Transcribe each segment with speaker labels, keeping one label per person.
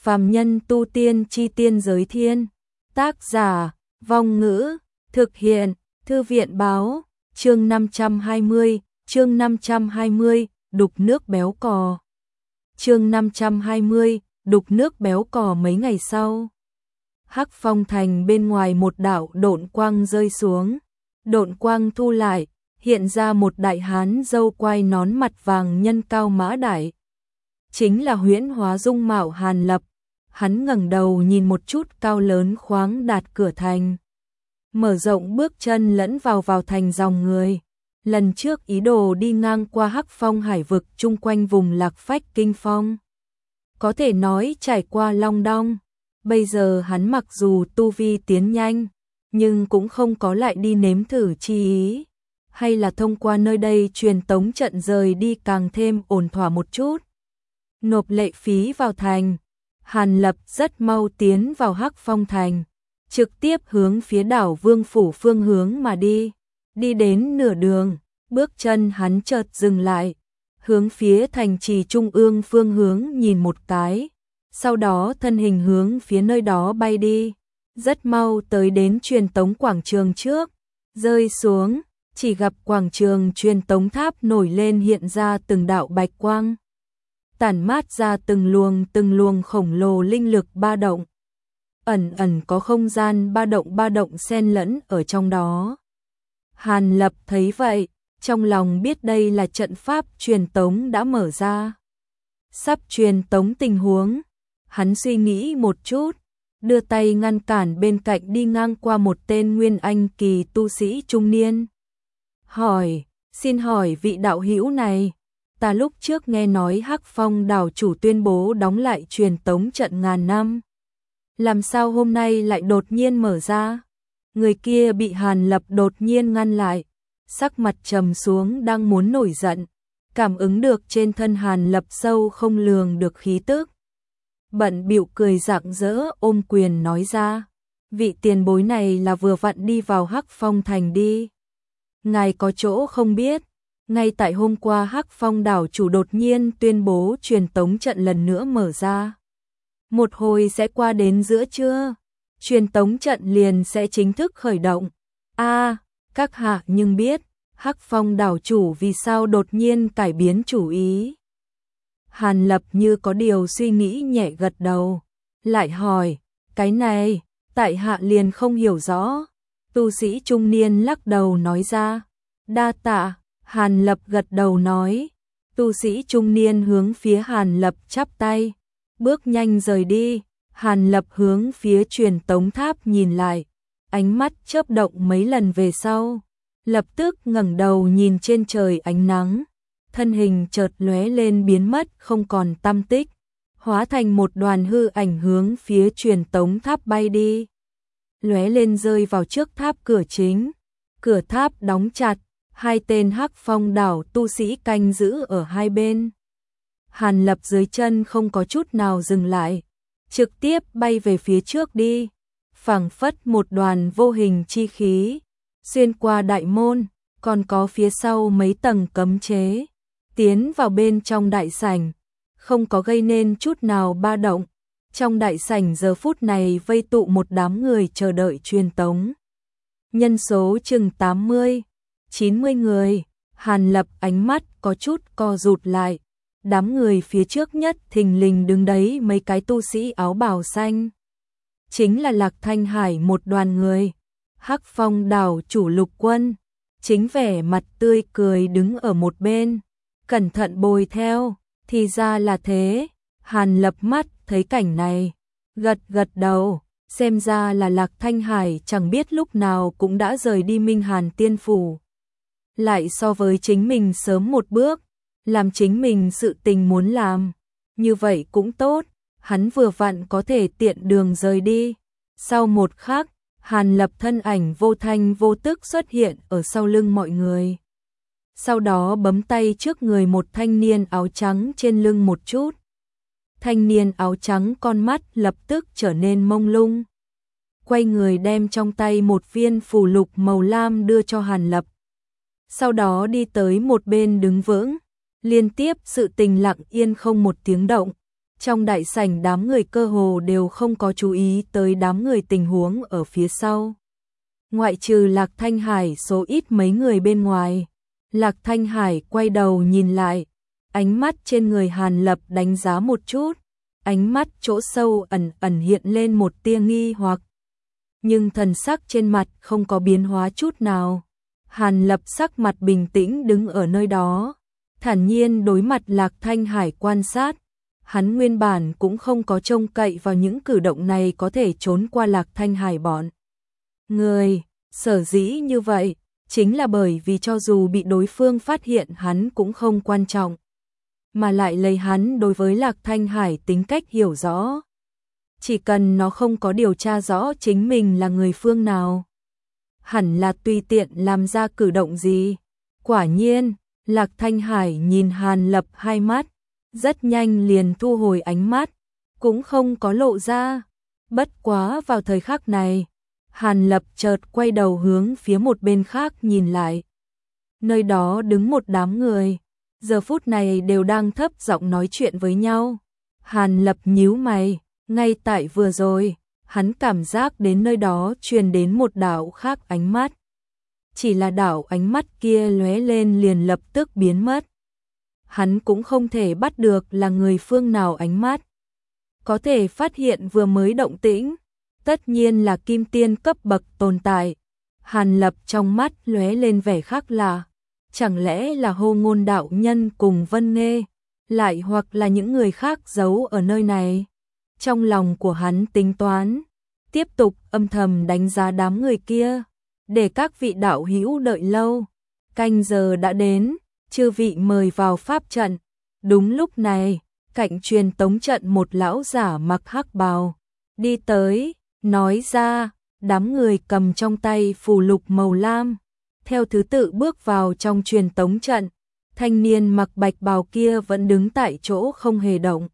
Speaker 1: Phàm nhân tu tiên chi tiên giới thiên. Tác giả, Vong Ngữ, thực hiện, Thư viện báo, chương 520, đục nước béo cò. Chương 520, đục nước béo cò. Mấy ngày sau, Hắc Phong thành bên ngoài một đạo độn quang rơi xuống, độn quang thu lại, hiện ra một đại hán râu quai nón mặt vàng nhân cao mã đại. Chính là huyễn hóa dung mạo Hàn Lập. Hắn ngẩng đầu nhìn một chút cao lớn khoáng đạt cửa thành, mở rộng bước chân lẫn vào thành dòng người. Lần trước ý đồ đi ngang qua Hắc Phong hải vực chung quanh vùng Lạc Phách Kinh Phong, có thể nói trải qua long đong. Bây giờ hắn mặc dù tu vi tiến nhanh, nhưng cũng không có lại đi nếm thử chi ý, hay là thông qua nơi đây truyền tống trận rời đi càng thêm ổn thỏa một chút. Nộp lệ phí vào thành, Hàn Lập rất mau tiến vào Hắc Phong thành, trực tiếp hướng phía đảo Vương Phủ phương hướng mà đi. Đi đến nửa đường, bước chân hắn chợt dừng lại, hướng phía thành trì trung ương phương hướng nhìn một cái, sau đó thân hình hướng phía nơi đó bay đi. Rất mau tới đến truyền tống quảng trường trước, rơi xuống, chỉ gặp quảng trường truyền tống tháp nổi lên hiện ra từng đạo bạch quang, tản mát ra từng luồng khổng lồ linh lực ba động. Ẩn ẩn có không gian ba động xen lẫn ở trong đó. Hàn Lập thấy vậy, trong lòng biết đây là trận pháp truyền tống đã mở ra. Sắp truyền tống tình huống, hắn suy nghĩ một chút, đưa tay ngăn cản bên cạnh đi ngang qua một tên nguyên anh kỳ tu sĩ trung niên. Xin hỏi vị đạo hữu này, ta lúc trước nghe nói Hắc Phong đảo chủ tuyên bố đóng lại truyền tống trận ngàn năm. Làm sao hôm nay lại đột nhiên mở ra? Người kia bị Hàn Lập đột nhiên ngăn lại, sắc mặt trầm xuống đang muốn nổi giận, cảm ứng được trên thân Hàn Lập sâu không lường được khí tức. Bận bịu cười rạng rỡ ôm quyền nói ra, vị tiền bối này là vừa vặn đi vào Hắc Phong thành đi. Ngài có chỗ không biết, ngay tại hôm qua Hắc Phong đảo chủ đột nhiên tuyên bố truyền tống trận lần nữa mở ra. Một hồi sẽ qua đến giữa trưa, truyền tống trận liền sẽ chính thức khởi động. Các hạ nhưng biết, Hắc Phong đảo chủ vì sao đột nhiên cải biến chủ ý? Hàn Lập như có điều suy nghĩ nhẹ gật đầu, lại hỏi, cái này, tại hạ liền không hiểu rõ. Tu sĩ trung niên lắc đầu nói ra, đa tạ. Hàn Lập gật đầu nói, tu sĩ trung niên hướng phía Hàn Lập chắp tay, bước nhanh rời đi. Hàn Lập hướng phía truyền tống tháp nhìn lại, ánh mắt chớp động mấy lần về sau, lập tức ngẩng đầu nhìn trên trời ánh nắng, thân hình chợt lóe lên biến mất không còn tăm tích, hóa thành một đoàn hư ảnh hướng phía truyền tống tháp bay đi. Lóe lên rơi vào trước tháp cửa chính, cửa tháp đóng chặt, hai tên Hắc Phong đảo tu sĩ canh giữ ở hai bên. Hàn Lập dưới chân không có chút nào dừng lại, trực tiếp bay về phía trước đi, phảng phất một đoàn vô hình chi khí, xuyên qua đại môn, còn có phía sau mấy tầng cấm chế, tiến vào bên trong đại sảnh, không có gây nên chút nào ba động. Trong đại sảnh giờ phút này vây tụ một đám người chờ đợi truyền tống. Nhân số chừng 80-90 người, Hàn Lập ánh mắt có chút co rụt lại. Đám người phía trước nhất thình lình đứng đấy mấy cái tu sĩ áo bào xanh. Chính là Lạc Thanh Hải một đoàn người. Hắc Phong đảo chủ Lục Quân, chính vẻ mặt tươi cười đứng ở một bên, cẩn thận bồi theo, thì ra là thế. Hàn Lập mắt thấy cảnh này, gật đầu, xem ra là Lạc Thanh Hải chẳng biết lúc nào cũng đã rời đi Minh Hàn Tiên Phủ. Lại so với chính mình sớm một bước, làm chính mình sự tình muốn làm, như vậy cũng tốt, hắn vừa vặn có thể tiện đường rời đi. Sau một khắc, Hàn Lập thân ảnh vô thanh vô tức xuất hiện ở sau lưng mọi người. Sau đó bấm tay trước người một thanh niên áo trắng trên lưng một chút. Thanh niên áo trắng con mắt lập tức trở nên mông lung. Quay người đem trong tay một viên phù lục màu lam đưa cho Hàn Lập. Sau đó đi tới một bên đứng vững. Liên tiếp sự tình lặng yên không một tiếng động. Trong đại sảnh đám người cơ hồ đều không có chú ý tới đám người tình huống ở phía sau. Ngoại trừ Lạc Thanh Hải số ít mấy người bên ngoài. Lạc Thanh Hải quay đầu nhìn lại, ánh mắt trên người Hàn Lập đánh giá một chút, ánh mắt chỗ sâu ẩn ẩn hiện lên một tia nghi hoặc. Nhưng thần sắc trên mặt không có biến hóa chút nào. Hàn Lập sắc mặt bình tĩnh đứng ở nơi đó, thản nhiên đối mặt Lạc Thanh Hải quan sát. Hắn nguyên bản cũng không có trông cậy vào những cử động này có thể trốn qua Lạc Thanh Hải bọn người. Sở dĩ như vậy, chính là bởi vì cho dù bị đối phương phát hiện hắn cũng không quan trọng, mà lại lấy hắn đối với Lạc Thanh Hải tính cách hiểu rõ. Chỉ cần nó không có điều tra rõ chính mình là người phương nào, hẳn là tùy tiện làm ra cử động gì. Quả nhiên, Lạc Thanh Hải nhìn Hàn Lập hai mắt, rất nhanh liền thu hồi ánh mắt, cũng không có lộ ra. Bất quá vào thời khắc này, Hàn Lập chợt quay đầu hướng phía một bên khác nhìn lại. Nơi đó đứng một đám người, giờ phút này đều đang thấp giọng nói chuyện với nhau. Hàn Lập nhíu mày, ngay tại vừa rồi, hắn cảm giác đến nơi đó truyền đến một đạo khác ánh mắt. Chỉ là đạo ánh mắt kia lóe lên liền lập tức biến mất. Hắn cũng không thể bắt được là người phương nào ánh mắt. Có thể phát hiện vừa mới động tĩnh, tất nhiên là kim tiên cấp bậc tồn tại. Hàn Lập trong mắt lóe lên vẻ khác lạ. Chẳng lẽ là Hô Ngôn đạo nhân cùng Vân Nghê, lại hoặc là những người khác giấu ở nơi này? Trong lòng của hắn tính toán, tiếp tục âm thầm đánh giá đám người kia, để các vị đạo hữu đợi lâu. Canh giờ đã đến, chư vị mời vào pháp trận. Đúng lúc này, cạnh truyền tống trận một lão giả mặc hắc bào đi tới, nói ra, đám người cầm trong tay phù lục màu lam, theo thứ tự bước vào trong truyền tống trận. Thanh niên mặc bạch bào kia vẫn đứng tại chỗ không hề động,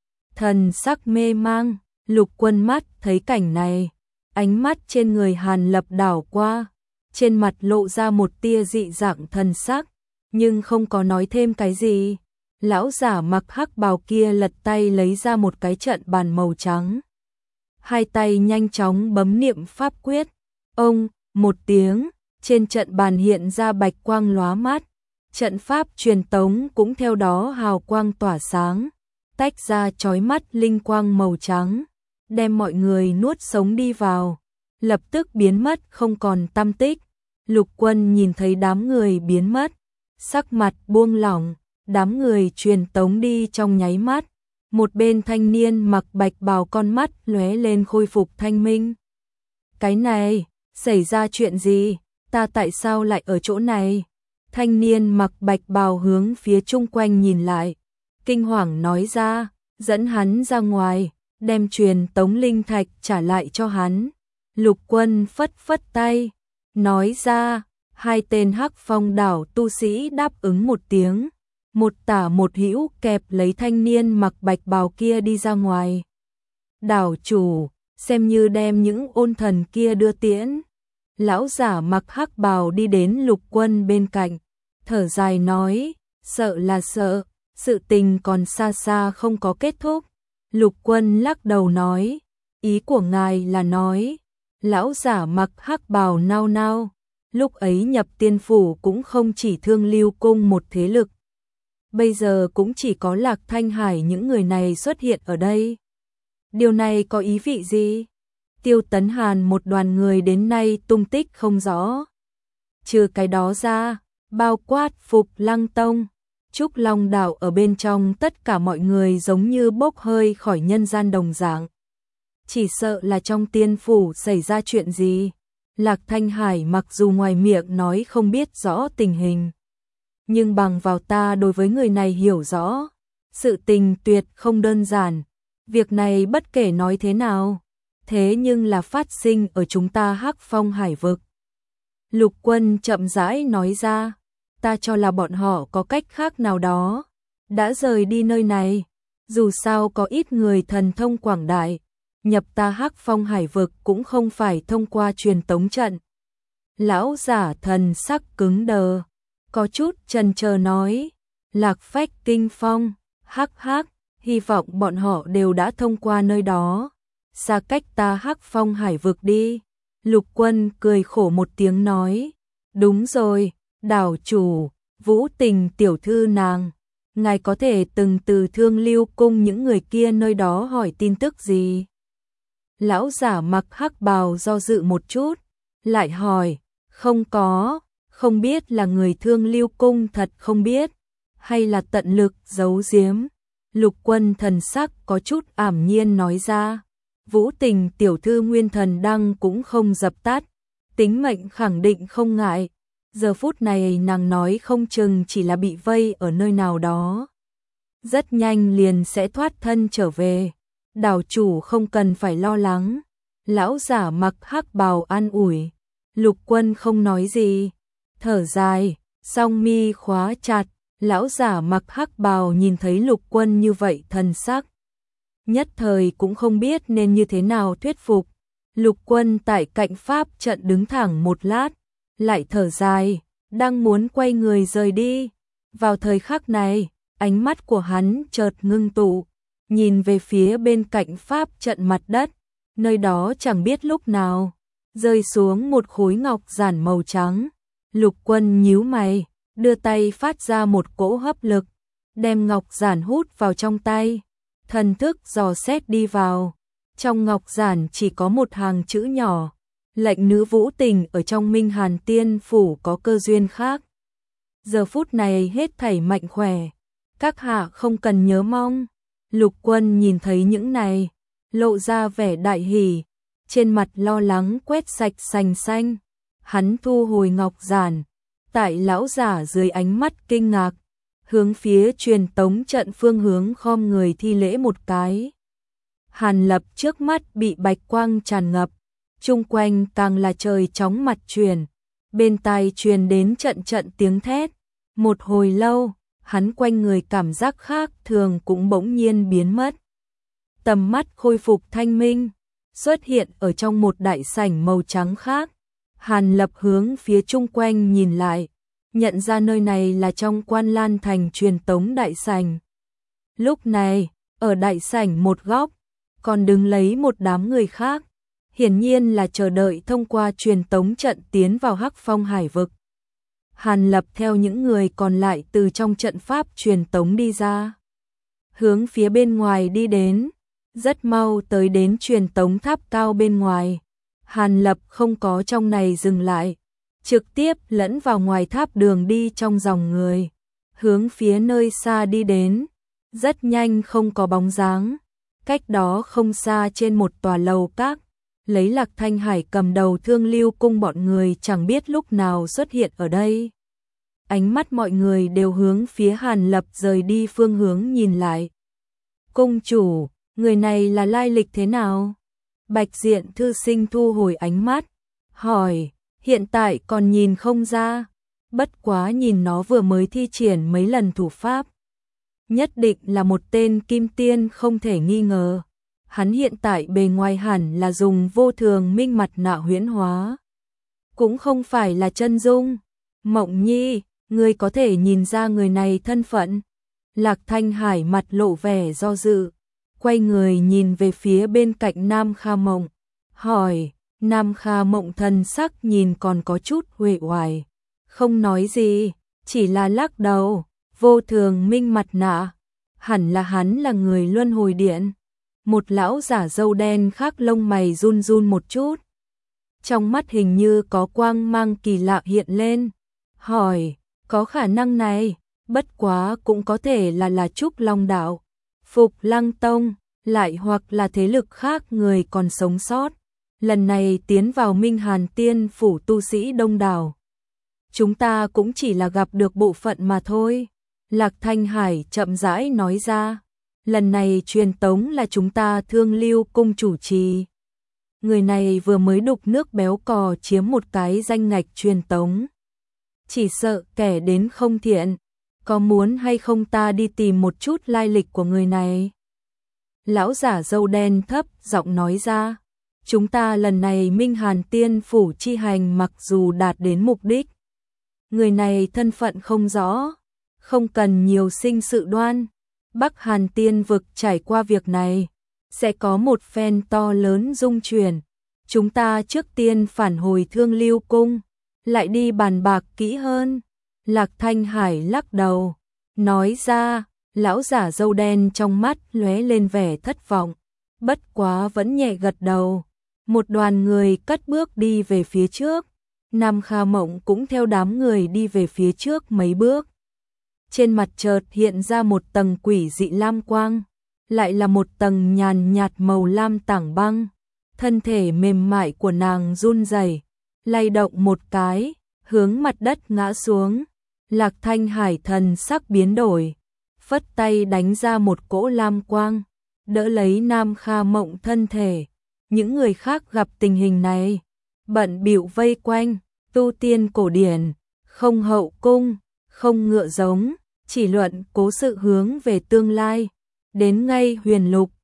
Speaker 1: thần sắc mê mang. Lục Quân mắt thấy cảnh này, ánh mắt trên người Hàn Lập đảo qua, trên mặt lộ ra một tia dị dạng thần sắc, nhưng không có nói thêm cái gì. Lão giả mặc hắc bào kia lật tay lấy ra một cái trận bàn màu trắng, hai tay nhanh chóng bấm niệm pháp quyết. Ông, một tiếng, trên trận bàn hiện ra bạch quang lóa mắt, trận pháp truyền tống cũng theo đó hào quang tỏa sáng, tách ra chói mắt linh quang màu trắng, đem mọi người nuốt sống đi vào, lập tức biến mất không còn tăm tích. Lục Quân nhìn thấy đám người biến mất, sắc mặt buông lỏng, đám người truyền tống đi trong nháy mắt. Một bên thanh niên mặc bạch bào con mắt lóe lên khôi phục thanh minh. Cái này, xảy ra chuyện gì? Ta tại sao lại ở chỗ này? Thanh niên mặc bạch bào hướng phía chung quanh nhìn lại, kinh hoàng nói ra, dẫn hắn ra ngoài, đem truyền tống linh thạch trả lại cho hắn. Lục Quân phất phất tay, nói ra, hai tên Hắc Phong đảo tu sĩ đáp ứng một tiếng, một tả một hữu kẹp lấy thanh niên mặc bạch bào kia đi ra ngoài. Đảo chủ, xem như đem những ôn thần kia đưa tiễn. Lão giả mặc hắc bào đi đến Lục Quân bên cạnh, thở dài nói, sợ là sợ, sự tình còn xa xa không có kết thúc. Lục Quân lắc đầu nói, ý của ngài là nói. Lão giả mặc hắc bào nao nao, lúc ấy nhập tiên phủ cũng không chỉ Thương Lưu cung một thế lực, bây giờ cũng chỉ có Lạc Thanh Hải những người này xuất hiện ở đây. Điều này có ý vị gì? Tiêu Tấn Hàn một đoàn người đến nay tung tích không rõ. Trừ cái đó ra, bao quát Phục Lăng Tông, Trúc Long đảo ở bên trong tất cả mọi người giống như bốc hơi khỏi nhân gian đồng dạng. Chỉ sợ là trong tiên phủ xảy ra chuyện gì. Lạc Thanh Hải mặc dù ngoài miệng nói không biết rõ tình hình, nhưng bằng vào ta đối với người này hiểu rõ, sự tình tuyệt không đơn giản. Việc này bất kể nói thế nào, thế nhưng là phát sinh ở chúng ta Hắc Phong hải vực. Lục Quân chậm rãi nói ra, ta cho là bọn họ có cách khác nào đó đã rời đi nơi này, dù sao có ít người thần thông quảng đại, nhập ta Hắc Phong hải vực cũng không phải thông qua truyền tống trận. Lão giả thần sắc cứng đờ, có chút chần chờ nói, Lạc Phách Kinh Phong, hắc hắc, hy vọng bọn họ đều đã thông qua nơi đó, xa cách ta Hắc Phong hải vực đi. Lục Quân cười khổ một tiếng nói, đúng rồi, đảo chủ, Vũ Tình tiểu thư nàng, ngài có thể từng từ Thương Lưu cung những người kia nơi đó hỏi tin tức gì? Lão giả mặc hắc bào do dự một chút, lại hỏi, không có, không biết là người Thương Lưu cung thật không biết, hay là tận lực giấu giếm. Lục Quân thần sắc có chút ảm nhiên nói ra, Vũ Tình tiểu thư nguyên thần đăng cũng không dập tắt, tính mệnh khẳng định không ngại. Giờ phút này nàng nói không chừng chỉ là bị vây ở nơi nào đó, rất nhanh liền sẽ thoát thân trở về. Đảo chủ không cần phải lo lắng. Lão giả mặc hắc bào an ủi. Lục Quân không nói gì, thở dài, song mi khóa chặt. Lão giả mặc hắc bào nhìn thấy Lục Quân như vậy thần sắc, nhất thời cũng không biết nên như thế nào thuyết phục. Lục Quân tại cạnh pháp trận đứng thẳng một lát, lại thở dài, đang muốn quay người rời đi. Vào thời khắc này, ánh mắt của hắn chợt ngưng tụ, nhìn về phía bên cạnh pháp trận mặt đất, nơi đó chẳng biết lúc nào rơi xuống một khối ngọc giản màu trắng. Lục Quân nhíu mày, đưa tay phát ra một cỗ hấp lực, đem ngọc giản hút vào trong tay, thần thức dò xét đi vào. Trong ngọc giản chỉ có một hàng chữ nhỏ, lệnh nữ Vũ Tình ở trong Minh Hàn Tiên phủ có cơ duyên khác. Giờ phút này hết thảy mạnh khỏe, các hạ không cần nhớ mong. Lục Quân nhìn thấy những này, lộ ra vẻ đại hỉ, trên mặt lo lắng quét sạch sành xanh. Hắn thu hồi ngọc giản, tại lão giả dưới ánh mắt kinh ngạc, hướng phía truyền tống trận phương hướng khom người thi lễ một cái. Hàn Lập trước mắt bị bạch quang tràn ngập, chung quanh càng là trời chóng mặt chuyển, bên tai truyền đến trận trận tiếng thét. Một hồi lâu, hắn quanh người cảm giác khác thường cũng bỗng nhiên biến mất. Tầm mắt khôi phục thanh minh, xuất hiện ở trong một đại sảnh màu trắng khác. Hàn Lập hướng phía chung quanh nhìn lại, nhận ra nơi này là trong Quan Lan thành truyền tống đại sảnh. Lúc này, ở đại sảnh một góc, còn đứng lấy một đám người khác, hiển nhiên là chờ đợi thông qua truyền tống trận tiến vào Hắc Phong hải vực. Hàn Lập theo những người còn lại từ trong trận pháp truyền tống đi ra, hướng phía bên ngoài đi đến, rất mau tới đến truyền tống tháp cao bên ngoài. Hàn Lập không có trong này dừng lại, trực tiếp lẫn vào ngoài tháp đường đi trong dòng người, hướng phía nơi xa đi đến, rất nhanh không có bóng dáng. Cách đó không xa trên một tòa lầu các, lấy Lạc Thanh Hải cầm đầu Thương Lưu cung bọn người chẳng biết lúc nào xuất hiện ở đây. Ánh mắt mọi người đều hướng phía Hàn Lập rời đi phương hướng nhìn lại. Cung chủ, người này là lai lịch thế nào? Bạch Diện thư sinh thu hồi ánh mắt, hỏi, hiện tại còn nhìn không ra, bất quá nhìn nó vừa mới thi triển mấy lần thủ pháp, nhất định là một tên kim tiên không thể nghi ngờ. Hắn hiện tại bề ngoài hẳn là dùng vô thường minh mặt nạ huyễn hóa, cũng không phải là chân dung. Mộng Nhi, ngươi có thể nhìn ra người này thân phận? Lạc Thanh Hải mặt lộ vẻ do dự, quay người nhìn về phía bên cạnh Nam Kha Mộng, hỏi. Nam Kha Mộng thần sắc nhìn còn có chút uể oải, không nói gì, chỉ là lắc đầu. Vô thường minh mặt nạ, hẳn là hắn là người luân hồi điện. Một lão giả râu đen khác lông mày run run một chút, trong mắt hình như có quang mang kỳ lạ hiện lên, hỏi, có khả năng này, bất quá cũng có thể là Trúc Long đạo, Phục Lăng tông, lại hoặc là thế lực khác người còn sống sót, lần này tiến vào Minh Hàn Tiên phủ tu sĩ đông đảo. Chúng ta cũng chỉ là gặp được bộ phận mà thôi. Lạc Thanh Hải chậm rãi nói ra, lần này truyền tống là chúng ta Thương Lưu cung chủ trì. Người này vừa mới đục nước béo cò chiếm một cái danh ngạch truyền tống. Chỉ sợ kẻ đến không thiện, có muốn hay không ta đi tìm một chút lai lịch của người này? Lão giả râu đen thấp giọng nói ra, chúng ta lần này Minh Hàn Tiên phủ chi hành mặc dù đạt đến mục đích, người này thân phận không rõ, không cần nhiều sinh sự đoan, Bắc Hàn Tiên vực trải qua việc này, sẽ có một phen to lớn rung chuyển. Chúng ta trước tiên phản hồi Thương Lưu Cung, lại đi bàn bạc kỹ hơn. Lạc Thanh Hải lắc đầu, nói ra, lão giả râu đen trong mắt lóe lên vẻ thất vọng, bất quá vẫn nhẹ gật đầu. Một đoàn người cất bước đi về phía trước, Nam Kha Mộng cũng theo đám người đi về phía trước mấy bước. Trên mặt chợt hiện ra một tầng quỷ dị lam quang, lại là một tầng nhàn nhạt màu lam tảng băng. Thân thể mềm mại của nàng run rẩy, lay động một cái, hướng mặt đất ngã xuống. Lạc Thanh Hải thần sắc biến đổi, phất tay đánh ra một cỗ lam quang, đỡ lấy Nam Kha Mộng thân thể. Những người khác gặp tình hình này, bận bịu vây quanh. Tu tiên cổ điển, không hậu cung, không ngựa giống, chỉ luận cố sự hướng về tương lai. Đến ngay Huyền Lục,